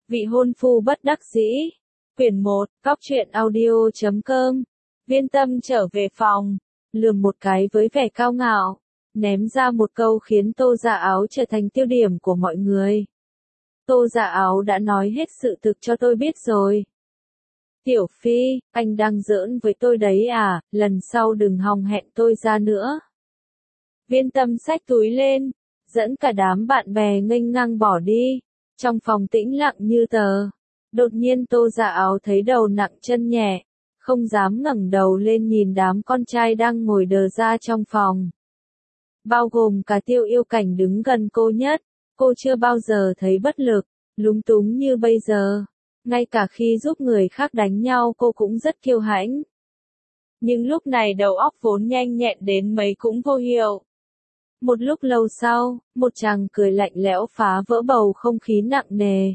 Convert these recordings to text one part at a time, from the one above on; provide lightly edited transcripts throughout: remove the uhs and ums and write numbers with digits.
Vị hôn phu bất đắc dĩ. Quyển 1, Cóc truyện audio.com. Viên Tâm trở về phòng, lườm một cái với vẻ cao ngạo, ném ra một câu khiến Tô Dạ Áo trở thành tiêu điểm của mọi người. Tô Dạ Áo đã nói hết sự thực cho tôi biết rồi. Tiểu Phi, anh đang giỡn với tôi đấy à, lần sau đừng hòng hẹn tôi ra nữa. Viên Tâm xách túi lên, dẫn cả đám bạn bè nghênh ngang bỏ đi. Trong phòng tĩnh lặng như tờ. Đột nhiên Tô Dạ Áo thấy đầu nặng chân nhẹ, không dám ngẩng đầu lên nhìn đám con trai đang ngồi đờ ra trong phòng. Bao gồm cả Tiêu Yêu Cảnh đứng gần cô nhất, cô chưa bao giờ thấy bất lực, lúng túng như bây giờ. Ngay cả khi giúp người khác đánh nhau cô cũng rất kiêu hãnh. Nhưng lúc này đầu óc vốn nhanh nhẹn đến mấy cũng vô hiệu. Một lúc lâu sau, một chàng cười lạnh lẽo phá vỡ bầu không khí nặng nề.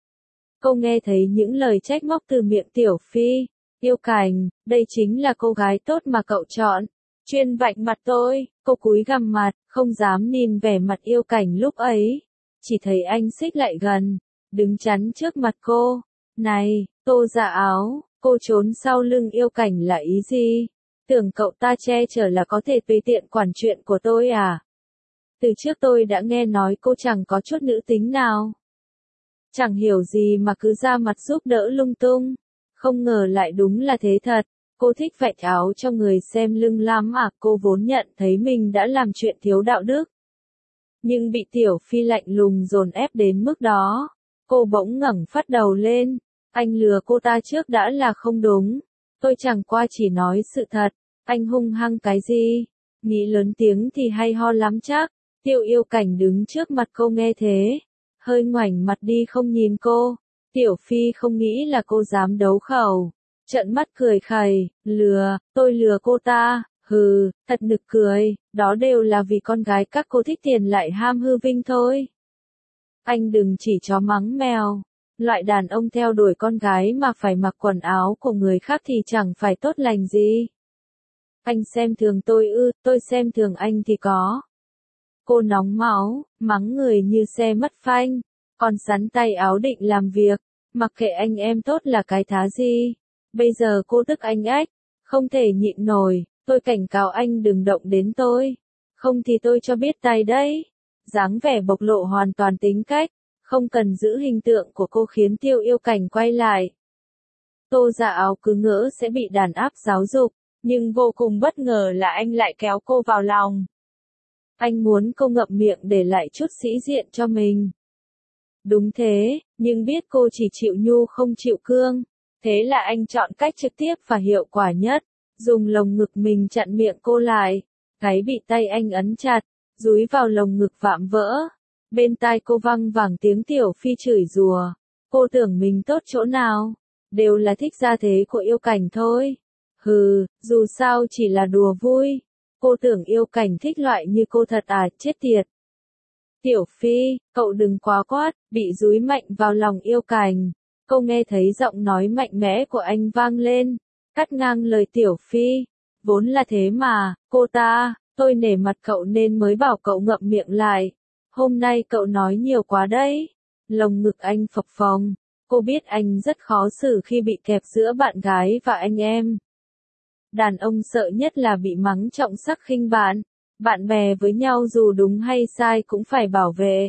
Cô nghe thấy những lời trách móc từ miệng Tiểu Phi. Yêu Cảnh, đây chính là cô gái tốt mà cậu chọn. Chuyên vạch mặt tôi, cô cúi gằm mặt, không dám nhìn vẻ mặt Yêu Cảnh lúc ấy. Chỉ thấy anh xích lại gần, đứng chắn trước mặt cô. Này, Tô Dạ Áo, cô trốn sau lưng Yêu Cảnh là ý gì? Tưởng cậu ta che chở là có thể tùy tiện quản chuyện của tôi à? Từ trước tôi đã nghe nói cô chẳng có chút nữ tính nào. Chẳng hiểu gì mà cứ ra mặt giúp đỡ lung tung. Không ngờ lại đúng là thế thật. Cô thích vạch áo cho người xem lưng lắm à, cô vốn nhận thấy mình đã làm chuyện thiếu đạo đức. Nhưng bị Tiểu Phi lạnh lùng dồn ép đến mức đó. Cô bỗng ngẩng phát đầu lên. Anh lừa cô ta trước đã là không đúng. Tôi chẳng qua chỉ nói sự thật. Anh hung hăng cái gì? Nghĩ lớn tiếng thì hay ho lắm chắc. Tiêu Yêu Cảnh đứng trước mặt cô nghe thế. Hơi ngoảnh mặt đi không nhìn cô. Tiểu Phi không nghĩ là cô dám đấu khẩu. Trợn mắt cười khẩy, tôi lừa cô ta, hừ, thật nực cười, đó đều là vì con gái các cô thích tiền lại ham hư vinh thôi. Anh đừng chỉ chó mắng mèo, loại đàn ông theo đuổi con gái mà phải mặc quần áo của người khác thì chẳng phải tốt lành gì. Anh xem thường tôi ư, tôi xem thường anh thì có. Cô nóng máu, mắng người như xe mất phanh, còn sắn tay áo định làm việc, mặc kệ anh em tốt là cái thá gì. Bây giờ cô tức anh ách, không thể nhịn nổi, tôi cảnh cáo anh đừng động đến tôi, không thì tôi cho biết tay đấy. Dáng vẻ bộc lộ hoàn toàn tính cách, không cần giữ hình tượng của cô khiến Tiêu Yêu Cảnh quay lại. Tô Dạ Áo cứ ngỡ sẽ bị đàn áp giáo dục, nhưng vô cùng bất ngờ là anh lại kéo cô vào lòng. Anh muốn cô ngậm miệng để lại chút sĩ diện cho mình. Đúng thế, nhưng biết cô chỉ chịu nhu không chịu cương. Thế là anh chọn cách trực tiếp và hiệu quả nhất. Dùng lồng ngực mình chặn miệng cô lại. Gáy bị tay anh ấn chặt, dúi vào lồng ngực vạm vỡ. Bên tai cô văng vẳng tiếng Tiểu Phi chửi rủa. Cô tưởng mình tốt chỗ nào? Đều là thích gia thế của Yêu Cảnh thôi. Hừ, dù sao chỉ là đùa vui. Cô tưởng Yêu Cảnh thích loại như cô thật à, chết tiệt. Tiểu Phi, cậu đừng quá quát, bị dúi mạnh vào lòng Yêu Cảnh. Cô nghe thấy giọng nói mạnh mẽ của anh vang lên, cắt ngang lời Tiểu Phi. Vốn là thế mà, tôi nể mặt cậu nên mới bảo cậu ngậm miệng lại. Hôm nay cậu nói nhiều quá đấy. Lồng ngực anh phập phồng. Cô biết anh rất khó xử khi bị kẹp giữa bạn gái và anh em. Đàn ông sợ nhất là bị mắng trọng sắc khinh bạn. Bạn bè với nhau dù đúng hay sai cũng phải bảo vệ.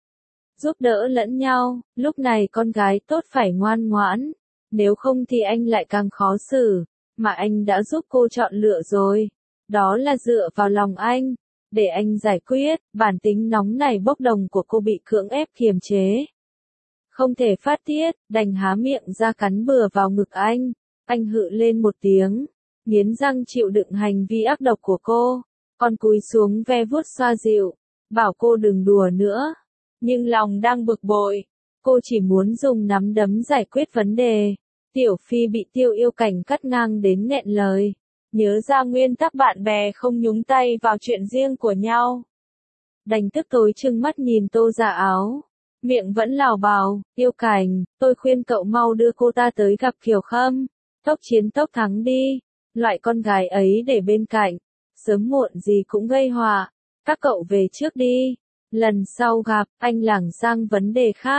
Giúp đỡ lẫn nhau, lúc này con gái tốt phải ngoan ngoãn. Nếu không thì anh lại càng khó xử. Mà anh đã giúp cô chọn lựa rồi. Đó là dựa vào lòng anh. Để anh giải quyết, bản tính nóng nảy bốc đồng của cô bị cưỡng ép kiềm chế. Không thể phát tiết, đành há miệng ra cắn bừa vào ngực anh. Anh hự lên một tiếng. Nghiến răng chịu đựng hành vi ác độc của cô. Còn cúi xuống ve vuốt xoa dịu. Bảo cô đừng đùa nữa. Nhưng lòng đang bực bội. Cô chỉ muốn dùng nắm đấm giải quyết vấn đề. Tiểu Phi bị Tiêu Yêu Cảnh cắt ngang đến nghẹn lời. Nhớ ra nguyên tắc bạn bè không nhúng tay vào chuyện riêng của nhau. Đành tức tối trừng mắt nhìn Tô Dạ Áo. Miệng vẫn lảo bào, Yêu Cảnh, tôi khuyên cậu mau đưa cô ta tới gặp Kiều Khâm. Tốc chiến tốc thắng đi. Loại con gái ấy để bên cạnh. Sớm muộn gì cũng gây họa. Các cậu về trước đi. Lần sau gặp, anh lảng sang vấn đề khác.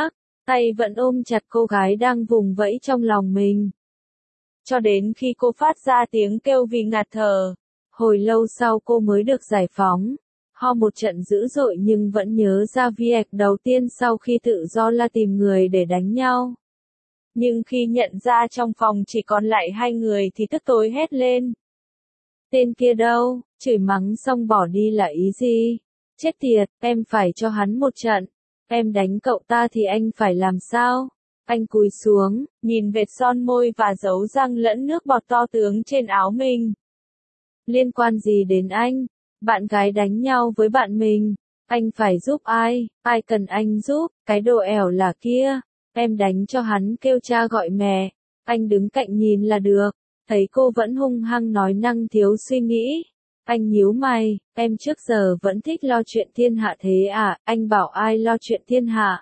tay vẫn ôm chặt cô gái đang vùng vẫy trong lòng mình. Cho đến khi cô phát ra tiếng kêu vì ngạt thở. Hồi lâu sau cô mới được giải phóng. Ho một trận dữ dội nhưng vẫn nhớ ra việc đầu tiên sau khi tự do là tìm người để đánh nhau. Nhưng khi nhận ra trong phòng chỉ còn lại 2 người thì tức tối hét lên. Tên kia đâu, chửi mắng xong bỏ đi là ý gì? Chết tiệt, em phải cho hắn một trận. Em đánh cậu ta thì anh phải làm sao? Anh cúi xuống, nhìn vệt son môi và dấu răng lẫn nước bọt to tướng trên áo mình. Liên quan gì đến anh? Bạn gái đánh nhau với bạn mình. Anh phải giúp ai? Ai cần anh giúp? Cái đồ ẻo là kia. Em đánh cho hắn kêu cha gọi mẹ. Anh đứng cạnh nhìn là được. Thấy cô vẫn hung hăng nói năng thiếu suy nghĩ. Anh nhíu mày, em trước giờ vẫn thích lo chuyện thiên hạ thế à? Anh bảo ai lo chuyện thiên hạ?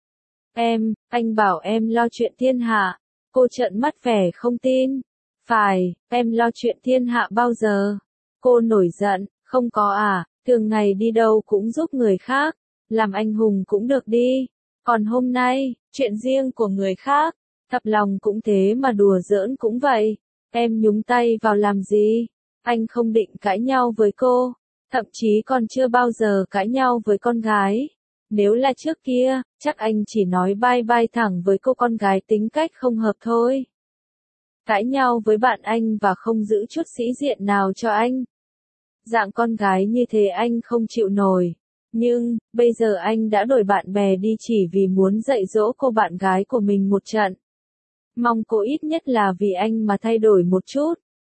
Anh bảo em lo chuyện thiên hạ. Cô trợn mắt vẻ không tin. Phải, em lo chuyện thiên hạ bao giờ? Cô nổi giận, không có à, thường ngày đi đâu cũng giúp người khác, làm anh hùng cũng được đi. Còn hôm nay, chuyện riêng của người khác, thật lòng cũng thế mà đùa giỡn cũng vậy. Em nhúng tay vào làm gì? Anh không định cãi nhau với cô, thậm chí còn chưa bao giờ cãi nhau với con gái. Nếu là trước kia, chắc anh chỉ nói bye bye thẳng với cô con gái tính cách không hợp thôi. Cãi nhau với bạn anh và không giữ chút sĩ diện nào cho anh. Dạng con gái như thế anh không chịu nổi. Nhưng, bây giờ anh đã đổi bạn bè đi chỉ vì muốn dạy dỗ cô bạn gái của mình một trận. Mong cô ít nhất là vì anh mà thay đổi một chút.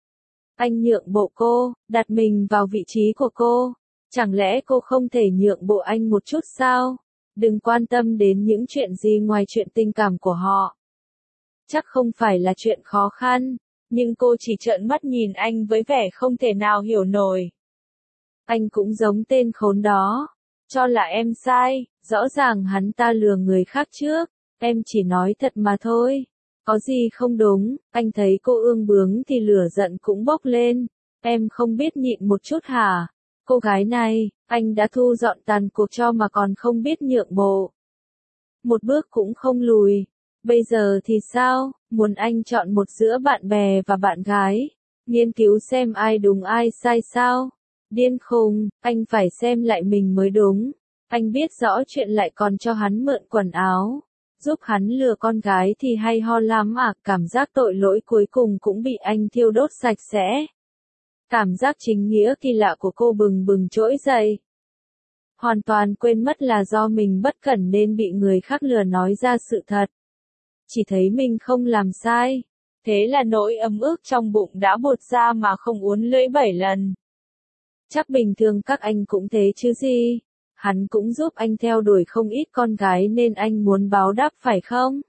Anh nhượng bộ cô, đặt mình vào vị trí của cô. Chẳng lẽ cô không thể nhượng bộ anh một chút sao? Đừng quan tâm đến những chuyện gì ngoài chuyện tình cảm của họ. Chắc không phải là chuyện khó khăn, nhưng cô chỉ trợn mắt nhìn anh với vẻ không thể nào hiểu nổi. Anh cũng giống tên khốn đó. Cho là em sai, rõ ràng hắn ta lừa người khác trước. Em chỉ nói thật mà thôi. Có gì không đúng, anh thấy cô ương bướng thì lửa giận cũng bốc lên. Em không biết nhịn một chút hả? Cô gái này, anh đã thu dọn tàn cuộc cho mà còn không biết nhượng bộ. Một bước cũng không lùi. Bây giờ thì sao? Muốn anh chọn một giữa bạn bè và bạn gái. Nghiên cứu xem ai đúng ai sai sao? Điên khùng, anh phải xem lại mình mới đúng. Anh biết rõ chuyện lại còn cho hắn mượn quần áo. Giúp hắn lừa con gái thì hay ho lắm à, cảm giác tội lỗi cuối cùng cũng bị anh thiêu đốt sạch sẽ. Cảm giác chính nghĩa kỳ lạ của cô bừng bừng trỗi dậy. Hoàn toàn quên mất là do mình bất cẩn nên bị người khác lừa nói ra sự thật. Chỉ thấy mình không làm sai. Thế là nỗi ấm ức trong bụng đã bột ra mà không uốn lưỡi 7 lần. Chắc bình thường các anh cũng thế chứ gì. Hắn cũng giúp anh theo đuổi không ít con gái nên anh muốn báo đáp phải không?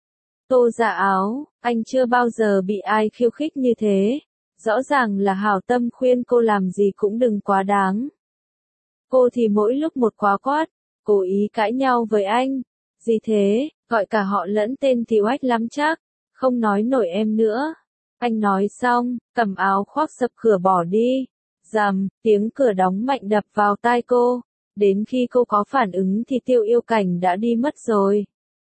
Tô Dạ Áo, anh chưa bao giờ bị ai khiêu khích như thế. Rõ ràng là hảo tâm khuyên cô làm gì cũng đừng quá đáng. Cô thì mỗi lúc một quá quát, cố ý cãi nhau với anh. Gì thế, gọi cả họ lẫn tên thì oách lắm chắc, không nói nổi em nữa. Anh nói xong, cầm áo khoác sập cửa bỏ đi. Rầm, tiếng cửa đóng mạnh đập vào tai cô. Đến khi cô có phản ứng thì Tiêu Yêu Cảnh đã đi mất rồi.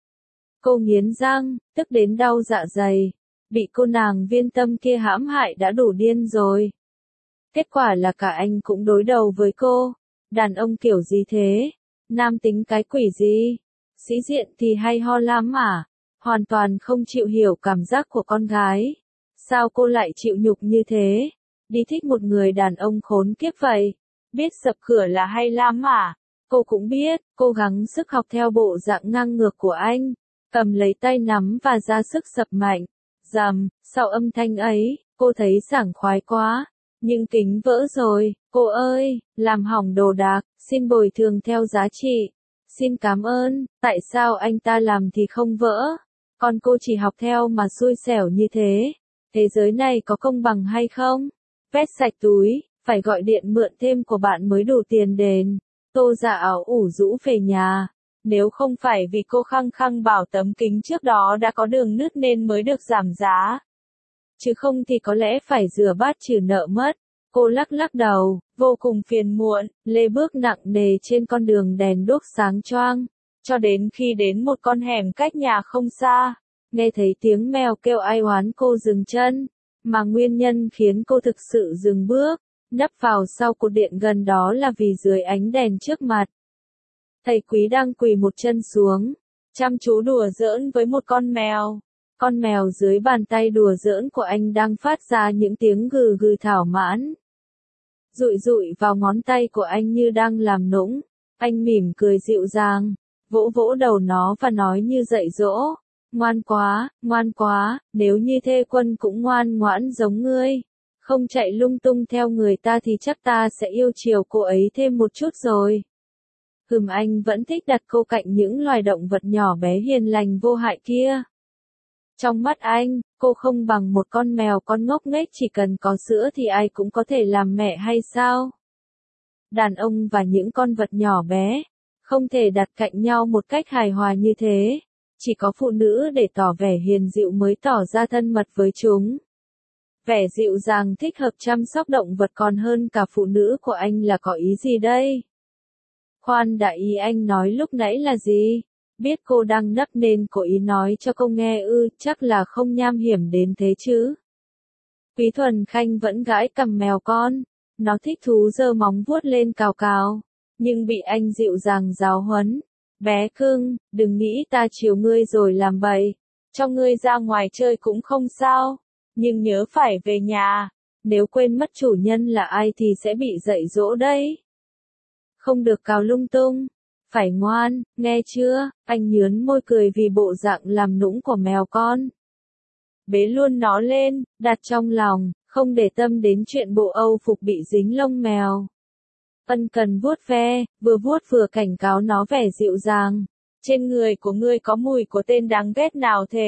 Cô nghiến răng, tức đến đau dạ dày. Bị cô nàng Viên Tâm kia hãm hại đã đủ điên rồi. Kết quả là cả anh cũng đối đầu với cô. Đàn ông kiểu gì thế? Nam tính cái quỷ gì? Sĩ diện thì hay ho lắm à? Hoàn toàn không chịu hiểu cảm giác của con gái. Sao cô lại chịu nhục như thế? Đi thích một người đàn ông khốn kiếp vậy? Biết sập cửa là hay lắm à? Cô cũng biết, cố gắng sức học theo bộ dạng ngang ngược của anh. Cầm lấy tay nắm và ra sức sập mạnh. Rầm, sau âm thanh ấy, cô thấy sảng khoái quá. Nhưng kính vỡ rồi, cô ơi, làm hỏng đồ đạc, xin bồi thường theo giá trị. Xin cảm ơn, tại sao anh ta làm thì không vỡ? Còn cô chỉ học theo mà xui xẻo như thế. Thế giới này có công bằng hay không? Vét sạch túi, phải gọi điện mượn thêm của bạn mới đủ tiền đền. Tô Dạ Áo ủ rũ về nhà. Nếu không phải vì cô khăng khăng bảo tấm kính trước đó đã có đường nứt nên mới được giảm giá. Chứ không thì có lẽ phải rửa bát trừ nợ mất. Cô lắc lắc đầu, vô cùng phiền muộn, lê bước nặng nề trên con đường đèn đuốc sáng choang. Cho đến khi đến một con hẻm cách nhà không xa, nghe thấy tiếng mèo kêu ai oán cô dừng chân, mà nguyên nhân khiến cô thực sự dừng bước, nấp vào sau cột điện gần đó là vì dưới ánh đèn trước mặt. Thầy Quý đang quỳ một chân xuống, chăm chú đùa giỡn với một con mèo. Con mèo dưới bàn tay đùa giỡn của anh đang phát ra những tiếng gừ gừ thỏa mãn. Dụi dụi vào ngón tay của anh như đang làm nũng. Anh mỉm cười dịu dàng, vỗ vỗ đầu nó và nói như dạy dỗ. Ngoan quá, nếu như Thê Quân cũng ngoan ngoãn giống ngươi, không chạy lung tung theo người ta thì chắc ta sẽ yêu chiều cô ấy thêm một chút rồi. Anh vẫn thích đặt cô cạnh những loài động vật nhỏ bé hiền lành vô hại kia. Trong mắt anh, cô không bằng một con mèo con ngốc nghếch chỉ cần có sữa thì ai cũng có thể làm mẹ hay sao? Đàn ông và những con vật nhỏ bé, không thể đặt cạnh nhau một cách hài hòa như thế. Chỉ có phụ nữ để tỏ vẻ hiền dịu mới tỏ ra thân mật với chúng. Vẻ dịu dàng thích hợp chăm sóc động vật còn hơn cả phụ nữ của anh là có ý gì đây? Khoan đã, ý anh nói lúc nãy là gì? Biết cô đang nấp nên cố ý nói cho cô nghe ư, chắc là không nham hiểm đến thế chứ. Quý Thuần Khanh vẫn gãi cằm mèo con, nó thích thú giơ móng vuốt lên cào cào, nhưng bị anh dịu dàng giáo huấn. Bé cưng, đừng nghĩ ta chiều ngươi rồi làm bậy, cho ngươi ra ngoài chơi cũng không sao, nhưng nhớ phải về nhà, nếu quên mất chủ nhân là ai thì sẽ bị dạy dỗ đấy. Không được cào lung tung, phải ngoan, nghe chưa? Anh nhướn môi cười vì bộ dạng làm nũng của mèo con. Bế luôn nó lên, đặt trong lòng, không để tâm đến chuyện bộ âu phục bị dính lông mèo. Ân cần vuốt ve, vừa vuốt vừa cảnh cáo nó vẻ dịu dàng. Trên người của ngươi có mùi của tên đáng ghét nào thế?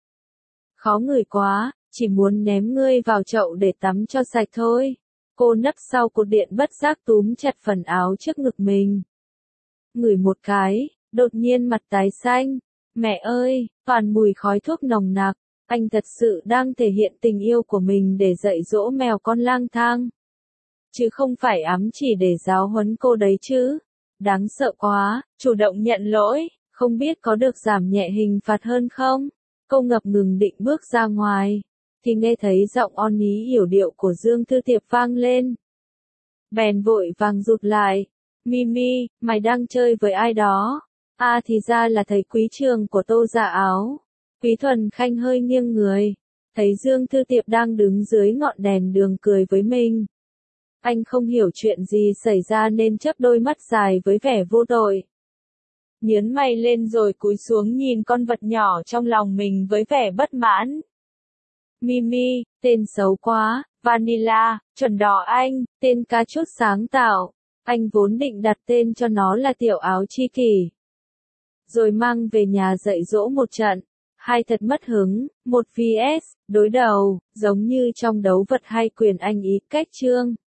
Khó ngửi quá, chỉ muốn ném ngươi vào chậu để tắm cho sạch thôi. Cô nấp sau cột điện bất giác túm chặt phần áo trước ngực mình. Ngửi một cái, đột nhiên mặt tái xanh. Mẹ ơi, toàn mùi khói thuốc nồng nặc. Anh thật sự đang thể hiện tình yêu của mình để dạy dỗ mèo con lang thang. Chứ không phải ám chỉ để giáo huấn cô đấy chứ. Đáng sợ quá, chủ động nhận lỗi, không biết có được giảm nhẹ hình phạt hơn không? Cô ngập ngừng định bước ra ngoài, thì nghe thấy giọng on ý yểu điệu của Dương Thư Tiệp vang lên. Bèn vội vàng rụt lại. Mimi, mày đang chơi với ai đó? À thì ra là thầy Quý trường của Tô Dạ Áo. Quý Thuần Khanh hơi nghiêng người, thấy Dương Thư Tiệp đang đứng dưới ngọn đèn đường cười với mình. Anh không hiểu chuyện gì xảy ra nên chớp đôi mắt dài với vẻ vô tội. Nhớn mày lên rồi cúi xuống nhìn con vật nhỏ trong lòng mình với vẻ bất mãn. Mimi, tên xấu quá, Vanilla, chuẩn đỏ anh, tên ca chút sáng tạo. Anh vốn định đặt tên cho nó là Tiểu Áo Chi Kỷ. Rồi mang về nhà dạy dỗ một trận. Hai thật mất hứng, một vs, đối đầu, giống như trong đấu vật hay quyền anh ý cách chương.